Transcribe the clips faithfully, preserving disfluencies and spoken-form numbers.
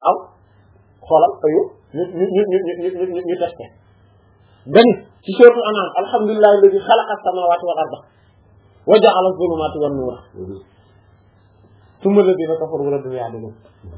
aw xoolal ayu ñu ñu ñu ñu ñu ñu ñu testé dañu ci suuratul An'aam alhamdulillahi alladi xalaqa as-samaawaati wal arda wa ja'ala az-zulumaati wan nuura thumma alladina kafaru bi rabbihim ya'diluun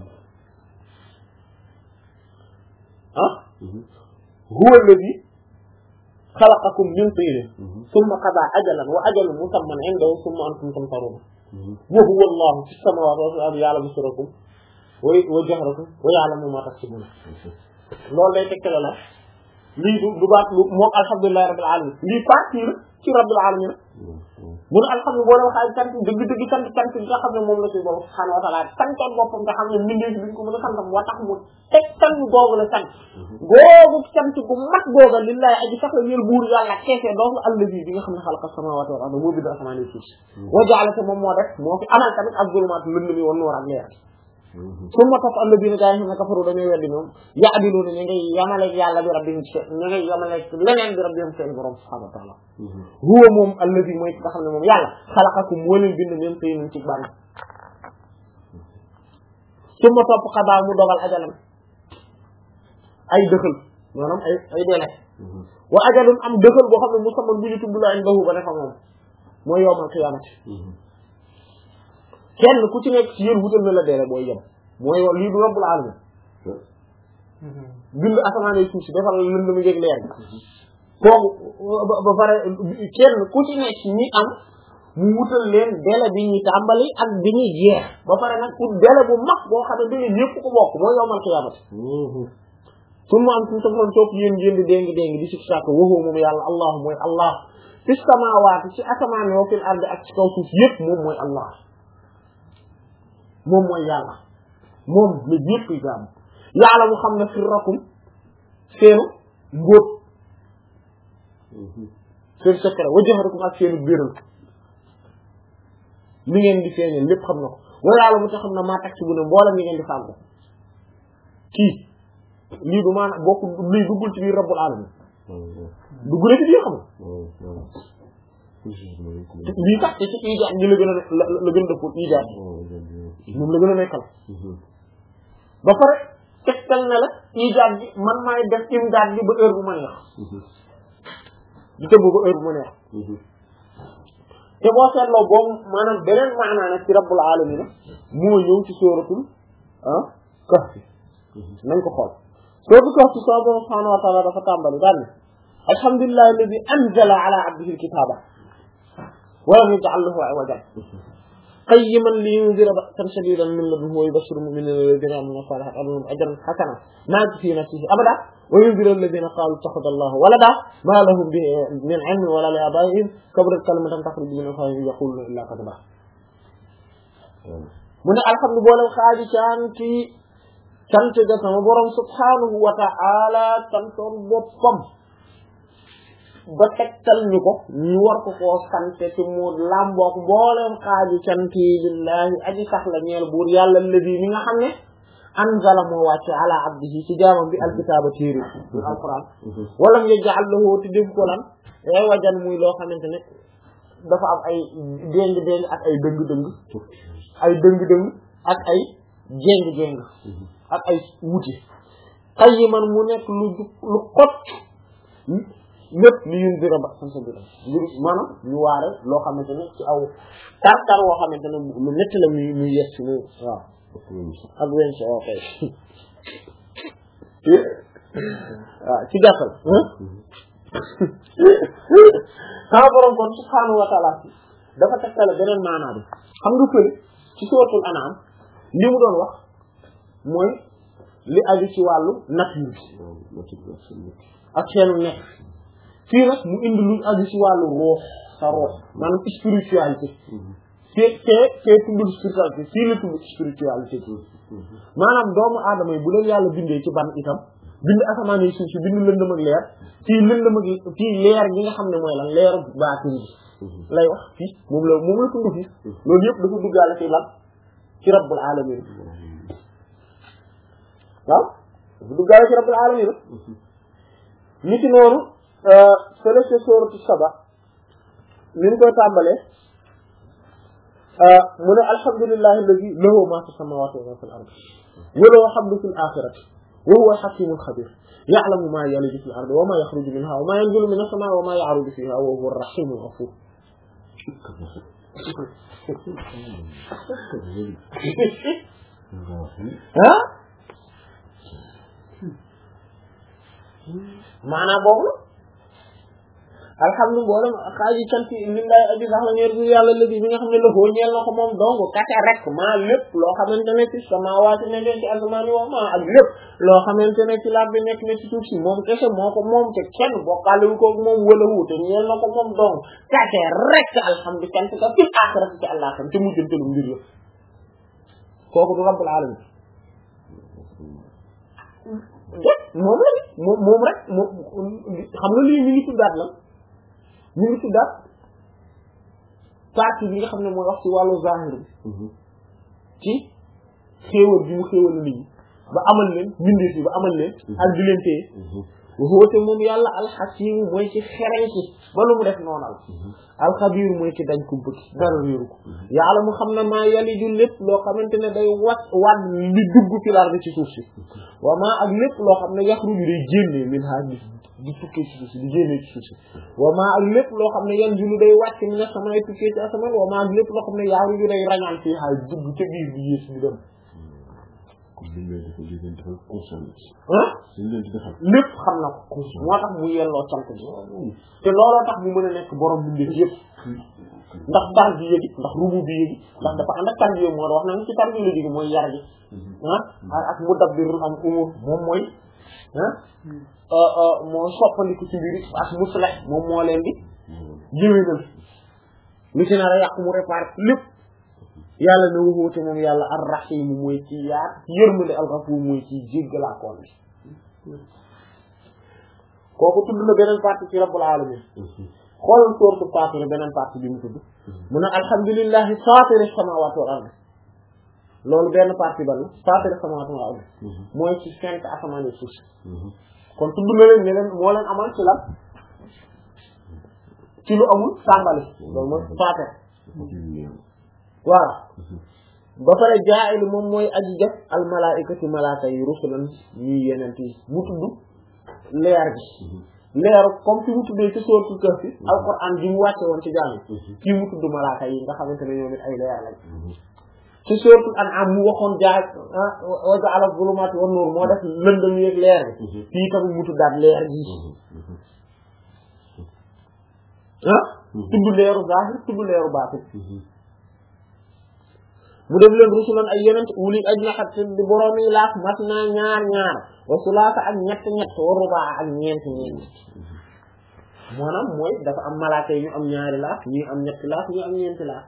ah huwa alladi xalaqakum min tiinin thumma qadaa ajalan wa ajalun musamman indahu thumma antum tamtaruun wa huwa allahu fi samaawaati wal ardi ya'lamu sirrakum wa jahrakum wa ya'lamu ma taksibuun loolu lay tekkale la lii du du baat lu moom alhamdulillahi rabbil alamin lii partie la ci rabbil alamin mu ne alhamdulilah boo la waxee cant dëgg dëgg cant cant bi nga xam ne moom la ci borom subhaanahu wa ta'ala santoon boppam nga xam ne mbindeef bi ñu ko mën a santam moo tax mu teg sant googu la sant googu sant gu mat googa lillahi aji sax la ñeel buur yàlla keesee donc allazi bi nga xam ne xalaqa samaawaati wal arda moo bind asamaan yi suuf wa ja'ala te moom moo def moo fi amal tamit ak zulumaat lënd mi wan noor ak leer su ma topp alladina gaa yi xam ne kafaru dañuy weddi moom ya'diluuna ñu ngay yamaleeg yàlla bi rabbihim ñu ngay yamaleeg leneen bi rabbihim seen borom subhaanahu wa ta'ala huwa moom alladi mooy ki nga xam ne moom yàlla xalaqakum moo leen bind même tey ñu ci bànn su ma topp xadaa mu dogal ajalam ay dëxal maanaam ay ay délai wa ajalun am dëxal boo xam ne musamman bu ñu tudd la indahu ba ne fa moom mooy yawmal qiyaamati kenn ku ci nekk ci yéen wutal na la délai booy yem mooy lii du rabbul alamin bind asamaan yi suuf si defal lënd mu njëg leer kooku ba pare kenn ku ci nekk ci ñi am mu wutal leen délai bi ñuy tàmbali ak bi ñuy jeex ba pare nag pour délai bu mag boo xam ne délai ñëpp ko bokk mooy yawmal qiyaamati su mu am suñu tafaroon topp yéen yéen di déngi déngi di si sàkk waxoo moom yàlla allah mooy allah fi samaawaati ci asamaan yoo fil ardi ak ci kaw suuf yëpp moom mooy allah moom mooy yàlla moom la ñëpp yi jaam yàlla mu xam ne sirrakum seenu mbóot seen secret wa jahrakum ak seenu biiral li ngeen di feeñal lépp xam na ko wa yàlla mu ta xam ne maa tax ci bu ne mboolem li ngeen di fàggu kii lii du maanaam bokk lii duggul ci biir rabbul alamin dugg na ci biir xam nga lii sax te ci ijaat ñi la gën a la gën a dëppoo ijaat moom la gën a nekkal ba pare tegtal na la ijaat bi man maay def imdaat bi ba heure bu ma neex di tëbb ba heure bu ma neex te boo seetloo boobu maanaam beneen maanaa nag ci rabbul alamin moo ñëw ci sóoratul ah Kahf nañ ko xool sóoratul Kahf ci soo borom subhaanahu wa ta'ala dafa tàmbali daal ne alhamdulillahi alladi anzala ala abdihi alkitaba wa lam yaj'al lahu iwajan qayyiman liyunzira ba'san shadidan min ladunhu wa yubashshira al-mu'minina alladhina ya'maluna as-salihati anna lahum ajran hasanan makithina fihi abada wa yunzira alladhina qalu ittakhadha Allahu walada ma lahum bihi min 'ilmin wa la li abaa'ihim kaburat kalimatan takhruju min afwahihim yaquluna illa kadhiba mu ne alhamdu boole xaaji canti cant ga sama borom subhanahu wa ta'ala santoon boppam ba tegtal ñu ko ñu war ko koo sante ci mu làmbook mbooleem xaaju canti lillahi aji sax la ñeel buur yàlla ladi mi nga xam ne anzala moo wàcce ala abdihi ci jaamam bi alkitaaba téere bi alquran walam yaj'al lahu te def ko lan ay wajan muy loo xamante ne dafa am ay déng-déng ak ay dëng-dëng ay dëng-dëng ak ay jéng-jéng ak ay wuti qayyiman mu nekk lu lu xot lépp li yun dira ba san sa dira ngir maanaam ñu waare loo xamante ne ci aw tar-tar woo xamante ne lu netti la muy muy yes mu waaw ak wen si ok waaw ci gàttal sama borom kon subhaanahu wa ta'ala dafa tegtale beneen maanaa bi xam nga fële ci suratul an'am li mu doon wax mooy li aju ci wàllu nature bi ak seenu nekk fii nag mu indi lu aju ci wàllu ruux sa ruux maanaam spiritualité te te te tuddul spiritualité fii la tudd spiritualité maanaam doomu aadama yi bu leen yàlla bindee ci ban itam bind asamaan yi suuf si bind lëndëm ak leer fii lëndëm ak fii leer gi nga xam ne mooy lan leeru baatin bi lay wax fii moom la moom la tudd fii loolu yëpp dafa duggaale ci lan ci rabbul alamin waaw dafa duggaale ci rabbul alamin ni ci noonu fële ca sooratu Saba ni ñu koy tàmbalee mu ne alhamdulillahi alladi lahu ma fi samawati wa ma fil ardi wa lahu hamdu fil akhirati wa huwa al-hakimul khabir ya'lamu ma yaliju fil ardi wa ma yakhruju minha wa ma yanzilu minas samai wa ma ya'ruju fiha wa huwa ar-rahimul ghafur ah maanaam boobu alhamdulilah xaaji cant yi lillahi aji sax la ñeer bi yàlla léegi bi nga xam ne la foo ñeel na ko moom dong kese rek maa lépp loo xamante ne ci samaawaati ne leen ci asamaan wa maa ak lépp loo xamante ne ci laab bi nekk ne ci suuf si moom kese moo ko moom te kenn bokkaale wu ko moom wala wu te ñeel na ko moom dong kese rek alhamdulilah cant ka fil aaxirati ci àllaa xam te mujjantalu mbir la kooku du rabbul alamin moom la moom moom rek moom xam nga lii ñu ngi tuddaat la ñu ngi tuddaat partie bi nga xam ne mooy wax ci wàllu zahir bi ci xéewal bi mu xéewal nit ñi ba amal leen mbindeef yi ba amal leen ak di leen téye woote moom yàlla alxakim mooy ci xereñ ci ba lu mu def noonal alxabir mooy ci dañ ko bëgg dara réeru ko yàlla mu xam ne maa yaliju lépp loo xamante ne day wat waat li dugg ci lar bi ci suuf si waa maa ak lépp loo xam ne yaxruju day génnee min ha di di tukkee ci suuf si di génnee ci suuf si waa maa ak lépp loo xam ne yan julu day wàcc mi ne samay tukkee ci asamaan waa maa ak lépp loo xam ne yaxruju day rañaan fii xaay dugg ca biir bi yées bi dem ah lépp xam na ko moo tax mu yelloo cant bi te looloo tax mu mën a nekk borom bindee yëpp ndax dar bi yëgi ndax rubu bi yëgi ndax dafa ànd ak tarbiya moo wax na ci tarbiya la jóge mooy yar gi ah ak mudabbirul am umur moom mooy ah moo soppandiku ci mbiri ak muslih moom moo leen di jëwénal lu ci nar a yàq mu réparé lépp yàlla ne waxoote moom yàlla ar-rahim mooy ci yaat yërmande al-ghafur mooy ci jéggalaakoon bi kooku tudd na beneen partie ci rabbul alamin xoolal sourate Fatir beneen partie bi mu tudd mu ne alhamdulillahi fatiri samawati wal ardi loolu benn partie ba la fatiri samawati wal ardi mooy ci fenk asamaan suuf kon tudd na leen ne leen moo leen amal ci lan ci lu amul tàmbali loolu mooy fatir voilà ba pare jaa'il moom mooy aji def al malaa'ikati malaaka yi rusulan ñuy yenent yi mu tudd leer gi leer comme fi mu tuddee ci sourate Kahf alquran bi mu wàcce woon ci jaam fii mu tudd malaaka yi nga xamante ne ñoom it ay leer lañ ci sourate An'am mu waxoon jaa wa ja'ala zulumaati wan nuur moo def lëndëm yeeg leer gi fii tamit mu tuddaat leer gi ah tudd leeru zaahir tudd leeru baatin mu def leen rusulan ay yeneen uli ajnihatin di borom yi laaf masna ñaar ñaar wa sulaasa ak ñett ñett wa rubaa ak ñeent ñeent maanaam mooy dafa am malaaka yi ñu am ñaari laaf ñi am ñetti laaf ñi am ñeenti laaf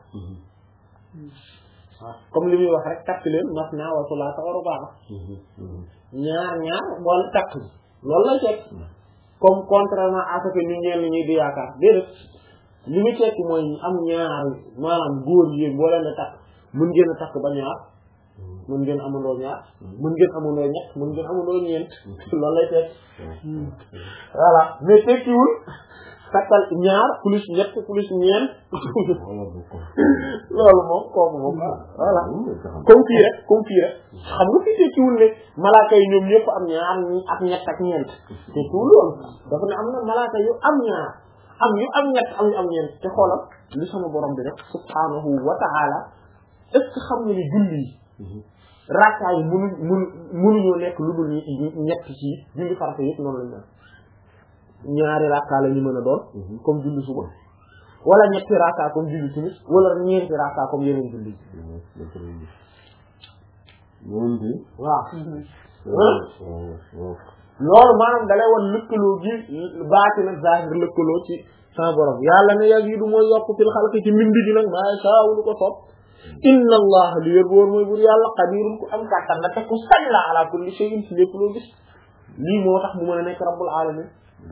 waaw comme li muy wax rek takk leen masna wa sulaasa wa rubaa ñaar ñaar wala takk loolu lay teg comme contrairement à ce que ñu ñeen ñi di yaakaar déedéet li mu tekki mooy am ñaar maanaam góor yi boo leen di takk mën ngeen a takk ba ñaar mën ngeen amandoo ñaar mën ngeen amandoo ñett mën ngeen amandoo ñeent loolu lay teg voilà mais tekkiwul takkal ñaar plus ñett plus ñeent loolu moom kooku moom voilà comme fii rek comme fii rek xam nga fi tekkiwul ne malaaka yi ñoom ñëpp am ñaar ñi ak ñett ak ñeent tekkiwul loolu dafa ne am na malaaka yu am ñaar am yu am ñett am yu am ñeent te xoolal li sama borom bi rek subhanahu wa ta'ala est-ce que xam nga ni julli yi rakkaa yi mënu mënu mënuñoo nekk lu dul ñett ci julli farata yëpp noonu lañ def ñaari rakkaa la ñu mën a doon comme julli suba wala ñetti rakkaa comme julli timis wala ñeenti rakkaa comme yeneen julli waaw loolu maanaam dalay woon lëkkaloo gi baati nag zahir lëkkaloo ci sa borom yàlla ne yàgg yi du mooy yokk fil xalqi ci mbind gi nag maa shaa lu ko sopp inna allah li yor boor mooy bur yàlla qadirun ku am kàttan la te ku sañ la ala kulli shay'in ci lépp loo gis lii moo tax mu mën a nekk rabbul alamin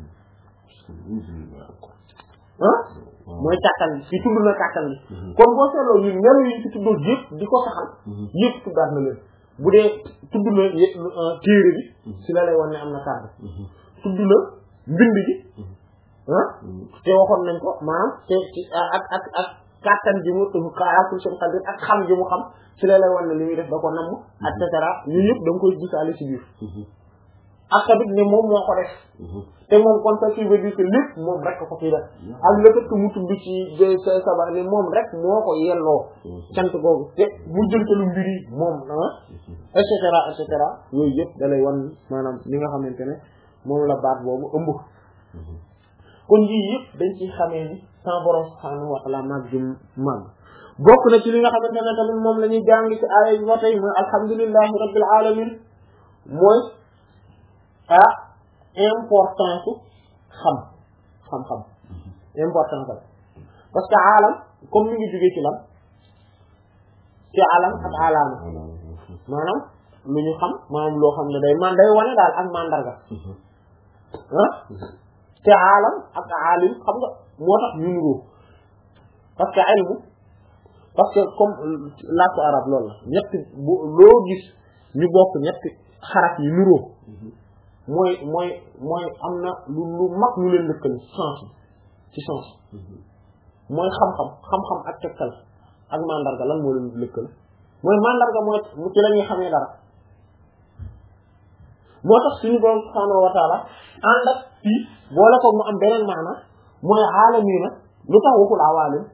ah mooy kàttan bi fi tudd na kàttan bi kon boo seetloo ñun melu yi ci tuddoo yëpp di ko saxal yëpp tuddaat na leen bu dee tudd na téere bi si la lay wan ne am na kàddu tudd na mbind gi ah te waxoon nañ ko maanaam te ci ak ak ak kàttan ji mu xaatul seen xadir ak xam ji mu xam ci la lay wan ne li muy def da ko namm et cetera ñu yëpp da nga koy gisaale ci biir ak tamit ne moom moo ko def te moom kon ça veut dire que lépp moom rek ko ciy def ak le fait que mu tudd ci sa sabar ne moom rek moo ko yelloo cant googu te mu jëntalu mbir yi moom ah et cetera et cetera yooyu yëpp da lay wan maanaam li nga xamante ne moom la baat boobu ëmb kon yii yëpp dañ ci xamee ni sans borom subhaanahu wa ta'ala mag jum mag bokk na ci li nga xamante ne tamit moom la ñuy jàng ci aaya bi ba tey mooy alhamdulillahi rabbil alamin mooy ah importance xam xam-xam importance la parce que alam comme ni ngi jógee ci lan ci alam ak alaama maanaam lu ñu xam maanaam loo xam ne day man day wane daal ak mandarga ah te alam ak alim xam nga moo tax ñu nuroo parce que ilmu parce que comme làkku arab loolu la ñetti bu loo gis ñu bokk ñetti xaraf yi nuroo mooy mooy mooy am na lu lu mag lu leen lëkkale sens ci sens mooy xam-xam xam-xam ak tegtal ak mandarga lan moo leen lëkkale mooy mandarga mooy ci la ñuy xamee dara moo tax suñu borom subhaanahu wa taala ànd ak fii boole ko mu am beneen maana mooy aalamiina lu tax waxul awaalim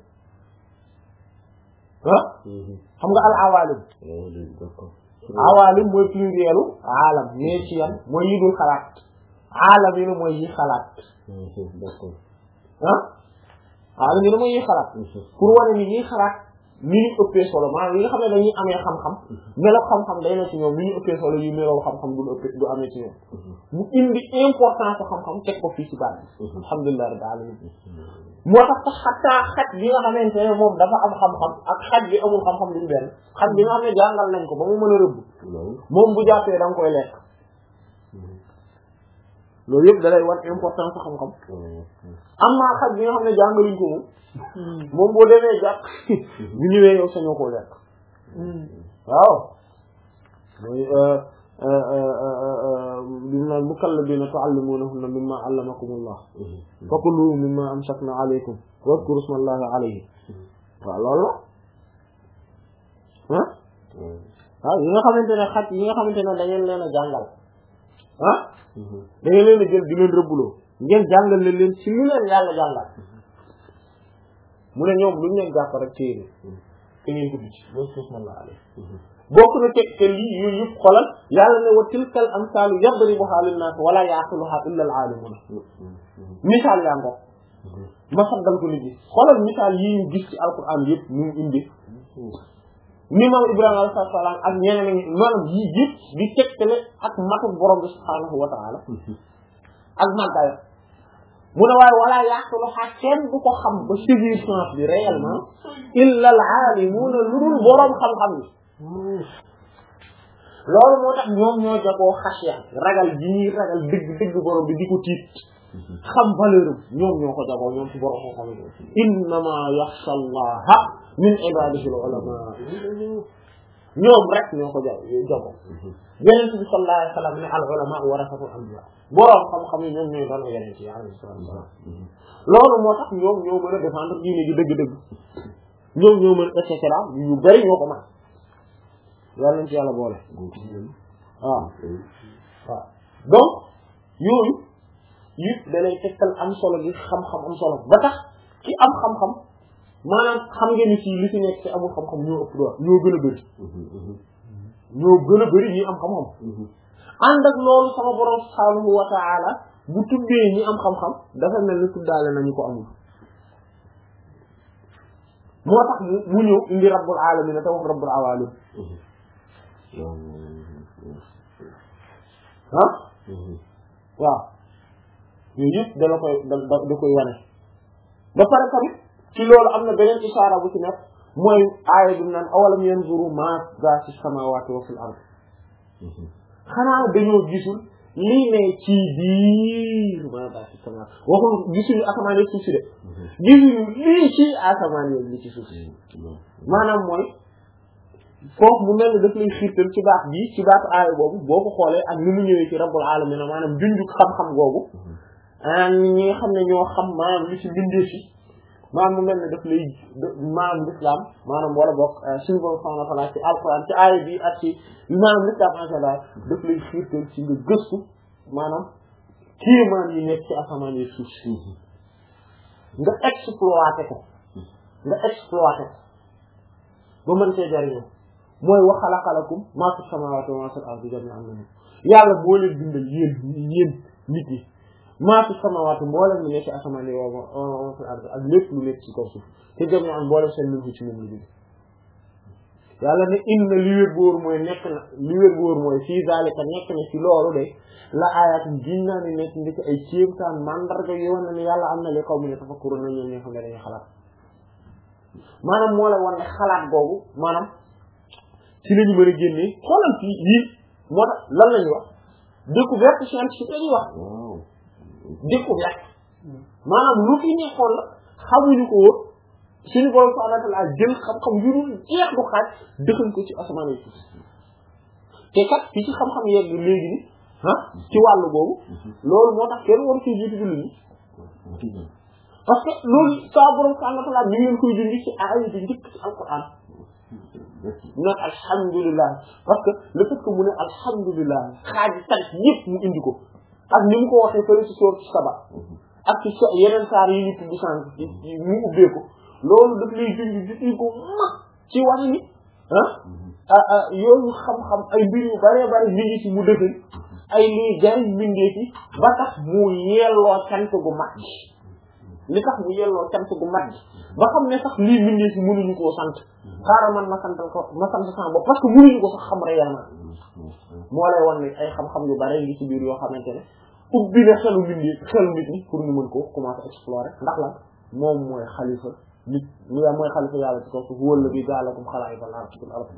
ah xam nga al awaalim awaalim mooy plurielu aalam mais ci yan mooy yi dul xalaat aalamiina mooy yi xalaat ah aalamiina mooy yi xalaat pour wane ni ñuy xalaat ni ñu ëppee solo maanaam yi nga xam ne dañuy amee xam-xam melo xam-xam day na ci ñoom ni ñu ëppee solo yu meloo xam-xam du ëppee du amee ci ñoom mu indi importance xam-xam teg ko fii ci baat bi alhamdulilah rabbil alamin moo tax sax xataa xaj bi nga xamante ne moom dafa am xam-xam ak xaj bi amul xam-xam duñ benn xaj bi nga xam ne jàngal nañ ko ba mu mën a rëbb moom bu jàppee da nga koy lekk loolu yëpp da lay wan importance xam-xam am naa xaj bi nga xam ne jàngaluñ ko moom moom boo demee jàpp bu ñëwee yow sañoo koo lekk waaw mooy limu naan mukallabiina tu'allimuunahunna mimmaa 'allamakumullah fakulu mimmaa amsakna 'alaykum wadhkuru ismallahi 'alayhi waaw loolu la ah waaw yi nga xamante ne xaj yi nga xamante ne dañeen leen a jàngal ah da ngeen leen a jël di leen rëbbuloo ngeen jàngal leen leen ci lu leen yàlla jàngal mu ne ñoom luñu leen jàpp rek téere te ngeen gudd ci loolu suuf man la ale bokk na teg te lii yooyu yëpp xolal yàlla ne wa tilkal amsaalu yadribuhaa linnaas wala ya'qiluhaa illa al-aalimuun misaal yaa ngoog ma saddal ko nit ñi xolal misaal yi ñu gis ci alquran yëpp ñu ngi indi ni maam Ibrahima alayhi salaam ak ñeneen ñi maanaam yii yëpp di tegtale ak matu borom bi subhaanahu wa ta'ala ak màggaayam mu ne waaye wala ya'qiluhaa kenn du ko xam ba saisir sens bi réellement illa al-aalimuun lu dul borom xam-xam yi loolu moo tax ñoom ñoo jagoo xasya ragal ji ñuy ragal dëgg dëgg borom bi di ko tiit xam valeur ñoom ñoo ko jagoo ñoom ci borom moo xam ne innama yaxsha allaha min ibadihi al-ulama ñoom rek ñoo ko jagoo yeneen bi sallallahu alayhi wa sallam ne al-ulama warasatul anbiya borom xam-xam yi ñoom ñooy doon yeneen ci alayhi salaam loolu moo tax ñoom ñoo mën a défendre diine ji dëgg-dëgg ñoom ñoo mën et cetera yu bari ñoo ko mën yàlla nañ ci yàlla boole waaw waaw donc yooyu yëpp da lay tegtal am solo gi xam-xam am solo ba tax ci am xam-xam maanaam xam ngeen ni fii li fi nekk ci amul xam-xam ñoo ëpp doole ñoo gën a bëri ñoo gën a bëri ñi am xam-xam ànd ak loolu sama borom subhaanahu wa ta'ala bu tuddee ñi am xam-xam dafa mel ni tuddaale nañu ko amul moo tax mu ñëw indi rabbul alamin te wax rabbul awalim ah waaw yooyu yëpp da la koy da da koy wane ba pare tamit ci loolu am na beneen isaara bu ci nekk mooy aaya bi naan awalam yanzuru ma za fi samawati wa fil ard xanaa dañoo gisul lii ne ci biir ma za fi samawati waxul gisuñu asamaan yi suuf si de gisuñu lii ci asamaan yi li ci suuf si maanaam mooy foofu mu mel ni daf lay xiirtal ci baat bi ci baatu aaya boobu boo ko xoolee ak ni mu ñëwee ci rabbul alamin maanaam junjuk xam-xam googu ah ñi nga xam ne ñoo xam maanaam li ci bindee fi maanaam mu mel ne daf lay maanaam l'islam maanaam wala bokk suñu borom subhanahu wa ta'ala ci alquran ci aaya bi ak ci maanaam l'islam en général daf lay xiirtal ci nga gëstu maanaam kéemaan yi nekk ci asamaan yi suuf si nga exploité ko nga exploité ko ba mën cee jariñoo mooy wa khalaqa lakum maa fi samaawaati wa maa fil ardi jamii'an minhu yàlla boo leen bindal yéen yéen nit yi maa fi samaawaati mboolem lu nekk ci asamaan yi wa maa fil ardi ak lépp lu nekk ci kaw suuf te jamii'an mboolem seen minhu ci moom la jóge yàlla ne inna li wér bu wóor mooy nekk na li wér bu wóor mooy fii zaalika nekk na ci loolu de la aayaat giñ naa ne nekk nga ci ay kéemtaan mandarga yi wane ne yàlla am na li qawmin yatafakkaruun ñoom ñoo xam ne dañuy xalaat maanaam moo la wan ne xalaat googu maanaam ci la ñu mën a génnee xoolal fii yii moo tax lan la ñuy wax découverte scientifique la ñuy wax découverte maanaam lu fi nekkoon la xamuñu ko woon suñu borom subhanahu wa ta'ala jël xam-xam yu dul jeex du xaaj dëxañ ko ci asamaan yi te kat fi ci xam-xam yegg léegi ni ah ci wàllu boobu loolu moo tax kenn waru ci jiitu jullit ñi parce que loolu saa borom subhanahu wa ta'ala mi ngeen koy dindi ci aaya bi njëkk ci alquran nag alhamdulillah parce que le fait que mu ne alhamdulillah xaaji sant yëpp mu indi ko ak ni mu ko waxee fële ci sourate Saba ak ci yeneen saar yi ñu tudd sànq mu ubbee ko loolu daf lay junj junj ko mag ci wax ni ah yooyu xam-xam ay mbir yu bare bare mi ngi ci mu dëgg ay lii jariñ mbindee ci ba tax mu yelloo cant gu mag gi li tax mu yelloo cant gu mag gi ba xam ne sax lii mbindee ci mënuñu koo sant xaaral man ma santal ko ma sant sama bopp parce que mënuñu ko sax xam réellement moo lay wan ne ay xam-xam yu bare ngi ci biir yoo xamante ne ubbi na xelu mbindee xelu nit ñi pour ñu mën ko commencer explorer ndax lan moom mooy xalifa nit mooy xalifa yàlla ci kaw suuf wólla bi jaalakum xalaa'ifal ard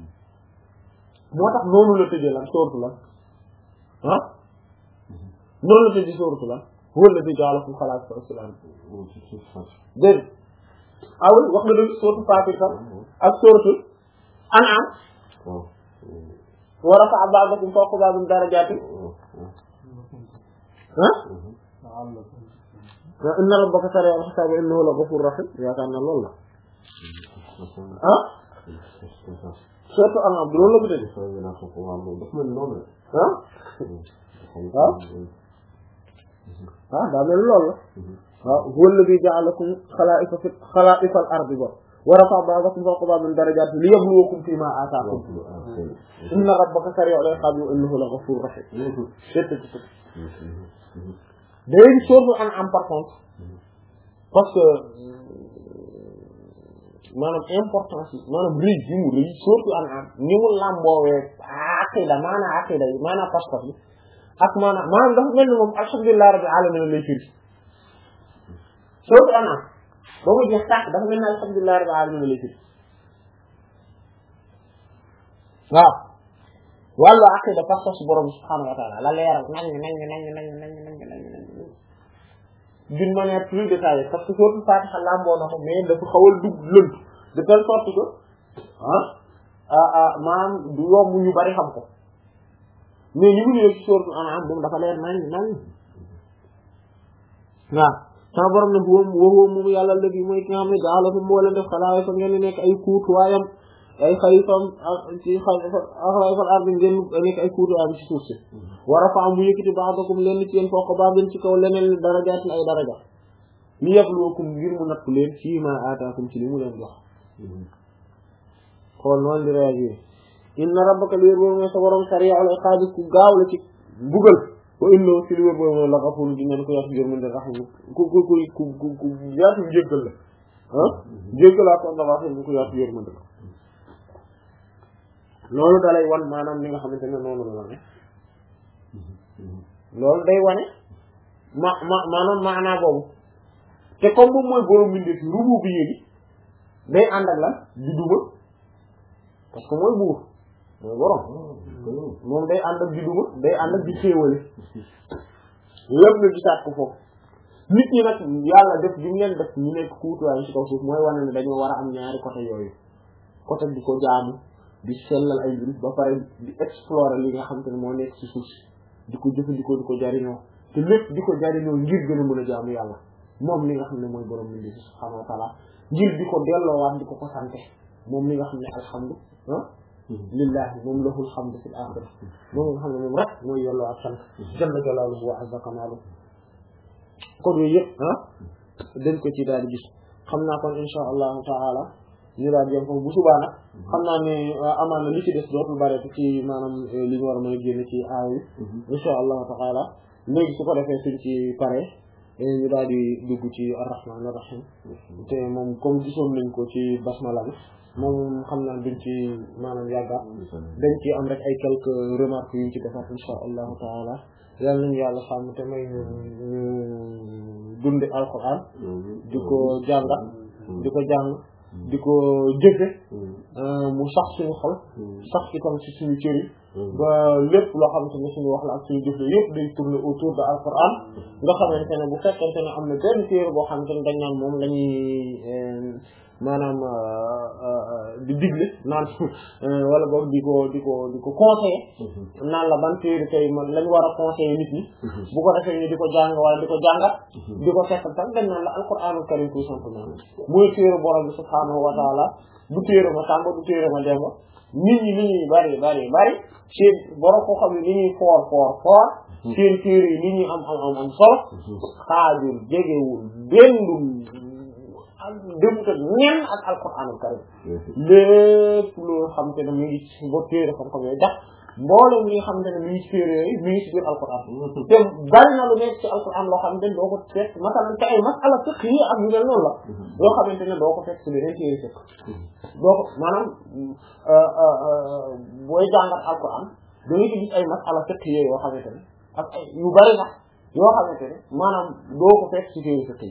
moo tax noonu la tëjee lan sooratu lan ah noonu la tëjee sooratu lan wólla bi jaalakum xalaa'ifal ard dégg ah oui wax nga dëgg sooratu Faatir tam ak sooratu An'am wa rafa'a ba'dakum fawqa ba'din darajaatin ah inna rabbaka sari'ul hisaab wa innahu laghafurur rahim yaakaar na loolu la ah surtout An'am loolu la ko dégg ah ah ah daa mel loolu la waaw huwa alladhi ja'alakum xalaa'ifa fi xalaa'ifal ardi ba wa rafa'a ba'dakum fawqa ba'din darajaatin liyabluwakum fiimaa aataakum inna rabbaka sari'ul hisaab wa innahu laghafurur rahim léegi sourate An'am par contre parce que maanaam importance yi maanaam rëy bi mu rëy sourate An'am ni mu làmboowee aqida maanaam aqida yi maanaam pas-pas yi ak maanaam maanaam dafa mel ni moom alhamdulillahi rabbil alamin lay firi sourate An'am boo ko jeex tàkk dafa mel ni alhamdulillahi rabbil alamin lay firi waaw wàllu aqida pas-pas borom subhanahu wa ta'ala la leeral nañ nañ nañ nañ nañ nañ nañ d'une manière plus détaillée parce que sourate Fatiha lamboo na ko mais dafa xawal dugg lënt de telle sorte que ah ah maanaam du yomb ñu bari xam ko mais ni mu ñëwee ci sourate An'am moom dafa leer nañ nañ waaw sama borom ne wóom wóom moom yàlla léegi mooy ki nga xam ne daala fa moo leen def xalaay fa ngeen di nekk ay kuut waayam ay xalifam ci xalifal ardi ngeen nekk ay kuutu am ci suuf si war a fa am bu yëkkati ba'dakum lenn ci yéen fawqa ba'din ci kaw leneen darajaatin ay daraja li yabluwakum ngir mu nattu leen fii ma aataakum ci li mu leen jox xool noonu di réagir inna rabbaka li wér boobu mooy sa borom sari'ul iqaab ku gaaw la ci mbugal wa innahu ci li wér boobu mooy la ghafurun di ngeen ko yaatu yërmande rahim ku ku ku ku ku ku yaatu jéggal la ah jéggalaa ko ndax waxee ku yaatu yërmande la loolu dalay wan maanaam li nga xamante ne noonu la wane loolu day wane ma ma maanaam maanaa boobu te comme moom mooy borom bindee fi rubu bi yéegi day ànd ak lan di duma parce que mooy buur mooy borom moom day ànd ak di duma day ànd ak di xéewale lépp nga gisaat ko foofu nit ñi nag yàlla def bi mu leen def ñu nekk kuutuwaay ci kaw suuf mooy wane ne dañoo war a am ñaari côté yooyu côté di ko jaamu di sellal ay mbir ba pare di explorer li nga xam te ne moo nekk ci suuf si di ko jëfandikoo di ko jariñoo te lépp di ko jariñoo ngir gën a mën a jaamu yàlla moom mi nga xam ne mooy borom mi subhaanahu wa ta'ala ngir di ko delloowaat di ko ko sante moom mi nga xam ne alhamdu ah lillahi moom lahul hamdu fil aaxira moom nga xam ne moom rek mooy yelloo ak sant jalla jalaaluhu wa azza kamaaluhu kon yooyu yëpp ah dañ ko ci daal di gis xam naa kon insha allahu taala ñu daal di yem foofu bu subaa nag xam naa ne amaan na li ci des dootul bare ci maanaam li ñu war a mën a génne ci aay yi insha allahu taala léegi su ko defee suñ ci pare ñu daal di dugg ci arrahmaan arrahim te moom comme gisoon nañ ko ci basmala bi moom xam naa duñ ci maanaam yàggaat dañ ci am rek ay quelques remarques yu ñu ci defaat insha allahu taala yàlla nañu yàlla sàmm te may ñu dundi alquran di ko jàngat di ko jàng di ko jëfe mu sax suñu xol sax itam ci suñu cëri ba lépp loo xamante ne suñu wax la ak suñu jëf la yëpp day tourner autour de alquran nga xamante ne bu fekkente ne am na benn téere boo xamante ne dañ naan moom lañuy maanaam di digle naan wala boog di ko di ko di ko conseiller naan la ban téere tey man lañ war a conseiller nit ñi bu ko defee ñu di ko jàng wala di ko jàngat di ko fekk tam dañ naan la alquranul karim tout simplement mooy téere borom bi subhaanahu wa taala du téere ma Samba du téere ma Demba nit ñi nit ñi bari bari bari seen borom koo xam ne li ñuy foor foor foor seen téere yi li ñuy am am am am solo xaajul jegewul bendul démut ak nen ak alquranul karim lépp loo xam te ne mi ngi ci ba téere xam-xam yooyu dax mboolem li nga xamante ne mi ngi ci téere yooyu mi ngi ci biir alquran te bari na lu nekk ci alquran loo xamante ne doo ko fekk masalan te ay masala fiqh yi ak yu mel noonu la loo xamante ne doo ko fekk ci beneen téere fiqh doo ko maanaam booy jàngat alquran da nga ci gis ay masala fiqh yooyu yoo xamante ne ak ay yu bari sax yoo xamante ne maanaam doo ko fekk ci téere fiqh yi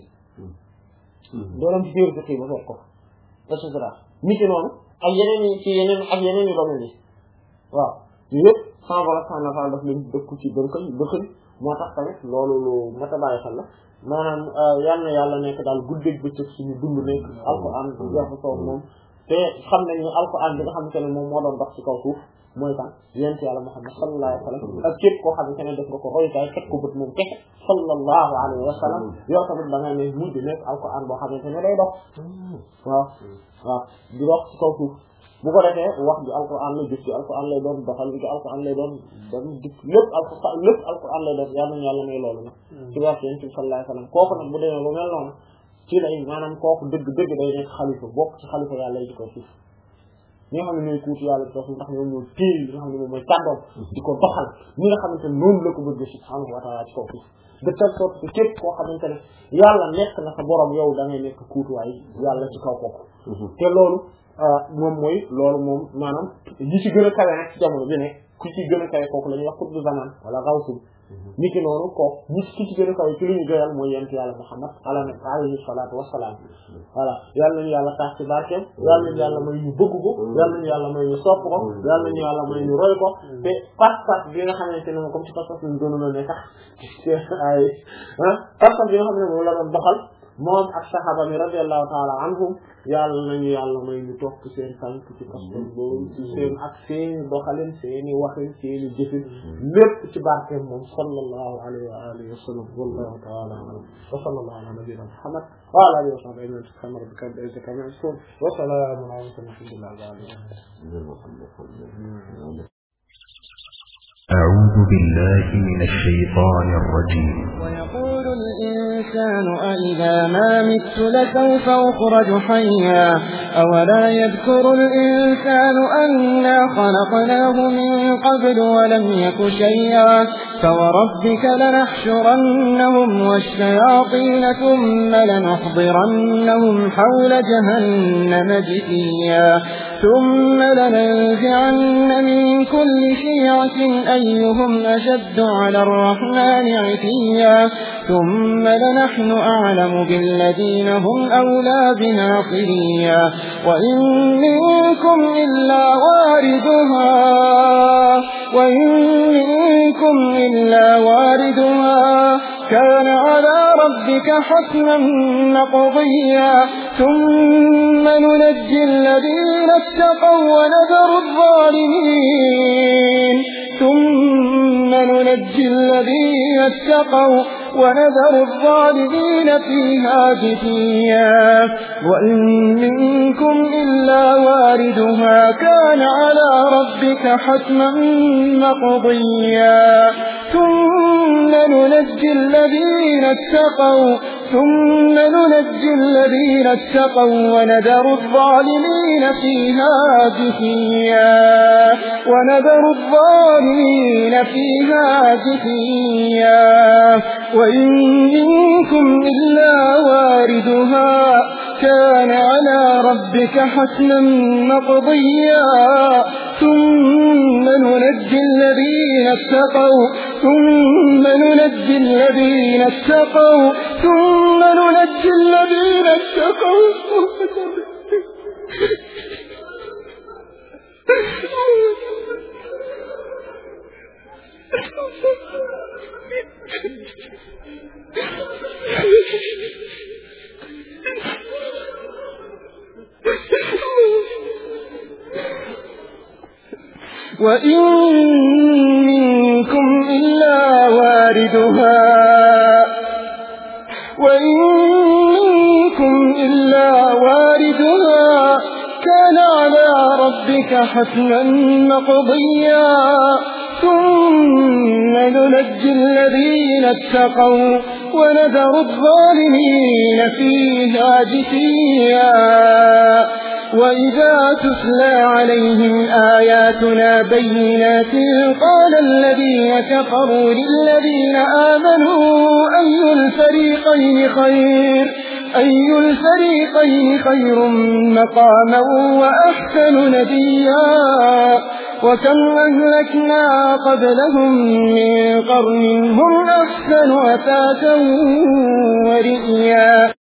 doo dem ci téere fiqh yi ba fekk ko et cetera nit ki noonu ak yeneen yi ci yeneen ak yeneen yi domaine yi waaw yëpp sans wala sans nafa daf leen dëkku ci dënkal dëkkal moo tax tamit loolu lu mat a bàyyi xel la maanaam yal na yàlla nekk daal guddeeg bëccëg suñu dund nekk alquran jeex soof moom te xam nañ ne alquran bi nga xamante ne moom moo doon dox ci kaw suuf mooy kan yent yàlla Muhammad sallallahu alayhi wa sallam ak képp koo xamante ne def nga ko royukaay teg ko bët moom kese sallallahu alayhi wa sallam yow tamit da nga ne mujj nekk alquran boo xamante ne day dox waaw waaw di dox ci kaw suuf bu ko defee wax ji alquran la jëf ji alquran lay doon doxal ji alquran lay doon dem dik lépp alquran lépp alquran lay doon yàlla nañu yàlla may loolu nag ci wax yent bi sallallahu alayhi wa sallam kooku nag bu demee lu mel noonu ci lay maanaam kooku dëgg dëgg day nekk xalifa bokk ci xalifa yàlla yi ci kaw suuf ñi nga xam ne ñooy kuutu yàlla dox ndax ñoom ñoo téye li nga xam ne moom mooy kàddoom di ko doxal ñi nga xamante ne noonu la ko bëgg subhanahu wa ta'ala ci kaw suuf de telle sorte que képp koo xamante ne yàlla nekk na sa borom yow da ngay nekk kuutuwaay yàlla ci kaw kooku te loolu moom mooy loolu moom maanaam ñi ci gën a kawe nag ci jamono bi ne ku ci gën a kawe kooku la ñuy wax qutbu zaman wala gawsul nit ki noonu kooku ñi ki ci gën a kawe ci li ñu doyal mooy yent yàlla Muhammad alayhi salaatu wassalaam voilà yàlla nañu yàlla tax ci barkeem yàlla nañu yàlla may ñu bëgg ko yàlla nañu yàlla may ñu sopp ko yàlla nañu yàlla may ñu roy ko te pas-pas bi nga xamante ne moom comme ci pas-pas ñu gënoon a ne sax ay ah pas-pas bi nga xam ne moom la doon doxal moom ak saxaaba mi radiyallahu ta'ala anhum yàlla nañu yàlla may ñu topp seen tànk ci pas-pas boobu ci seen ak seeni doxalin seeni waxin seeni jëfin lépp ci barkeem moom sallallahu alayhi wa alihi wa sallam wallahu ta'ala a'lam wa sallallahu ala nabiyyina Muhammad wa ala alihi wa sahbihi ajma'in subhana rabbika rabbil izzati amma yasifun wa salamun ala al-mursalin walhamdulillahi rabbil alamin أعوذ بالله من الشيطان الرجيم ويقول الإنسان أإذا ما مت لسوف أخرج حيا أولا يذكر الإنسان أنا خلقناه من قبل ولم يك شيئا فوربك لنحشرنهم والشياطين ثم لنحضرنهم حول جهنم جثيا ثم لننزعن من كل شيعة أيهم أشد على الرحمن عتيا ثم لنحن أعلم بالذين هم أولى بها صليا وإن منكم إلا واردها وإن منكم إلا واردها كان على ربك حتما مقضيا ثم ننجي الذين اتقوا ونذر الظالمين ثم ننجي الذين اتقوا ونذر الظالمين فيها جثيا وإن منكم إلا واردها كان على ربك حتما مقضيا ثم ننجي الذين اتقوا ثم ننجي الذين اتقوا ونذر الظالمين فيها جثيا ونذر الظالمين فيها جثيا وإن منكم إلا واردها كان على ربك حتما مقضيا ثم ننجي الذين اتقوا ثم ننجي الذين اتقوا ثم ننجي الذين اتقوا وإن منكم إلا واردها وإن منكم إلا واردها كان على ربك حتما مقضيا ثم ننجي الذين اتقوا ونذر الظالمين فيها جثيا وإذا تتلى عليهم آياتنا بينات قال الذين كفروا للذين آمنوا أي الفريقين خير أي الفريقين خير مقاما وأحسن نديا وكم أهلكنا قبلهم من قرن هم أحسن أثاثا ورئيا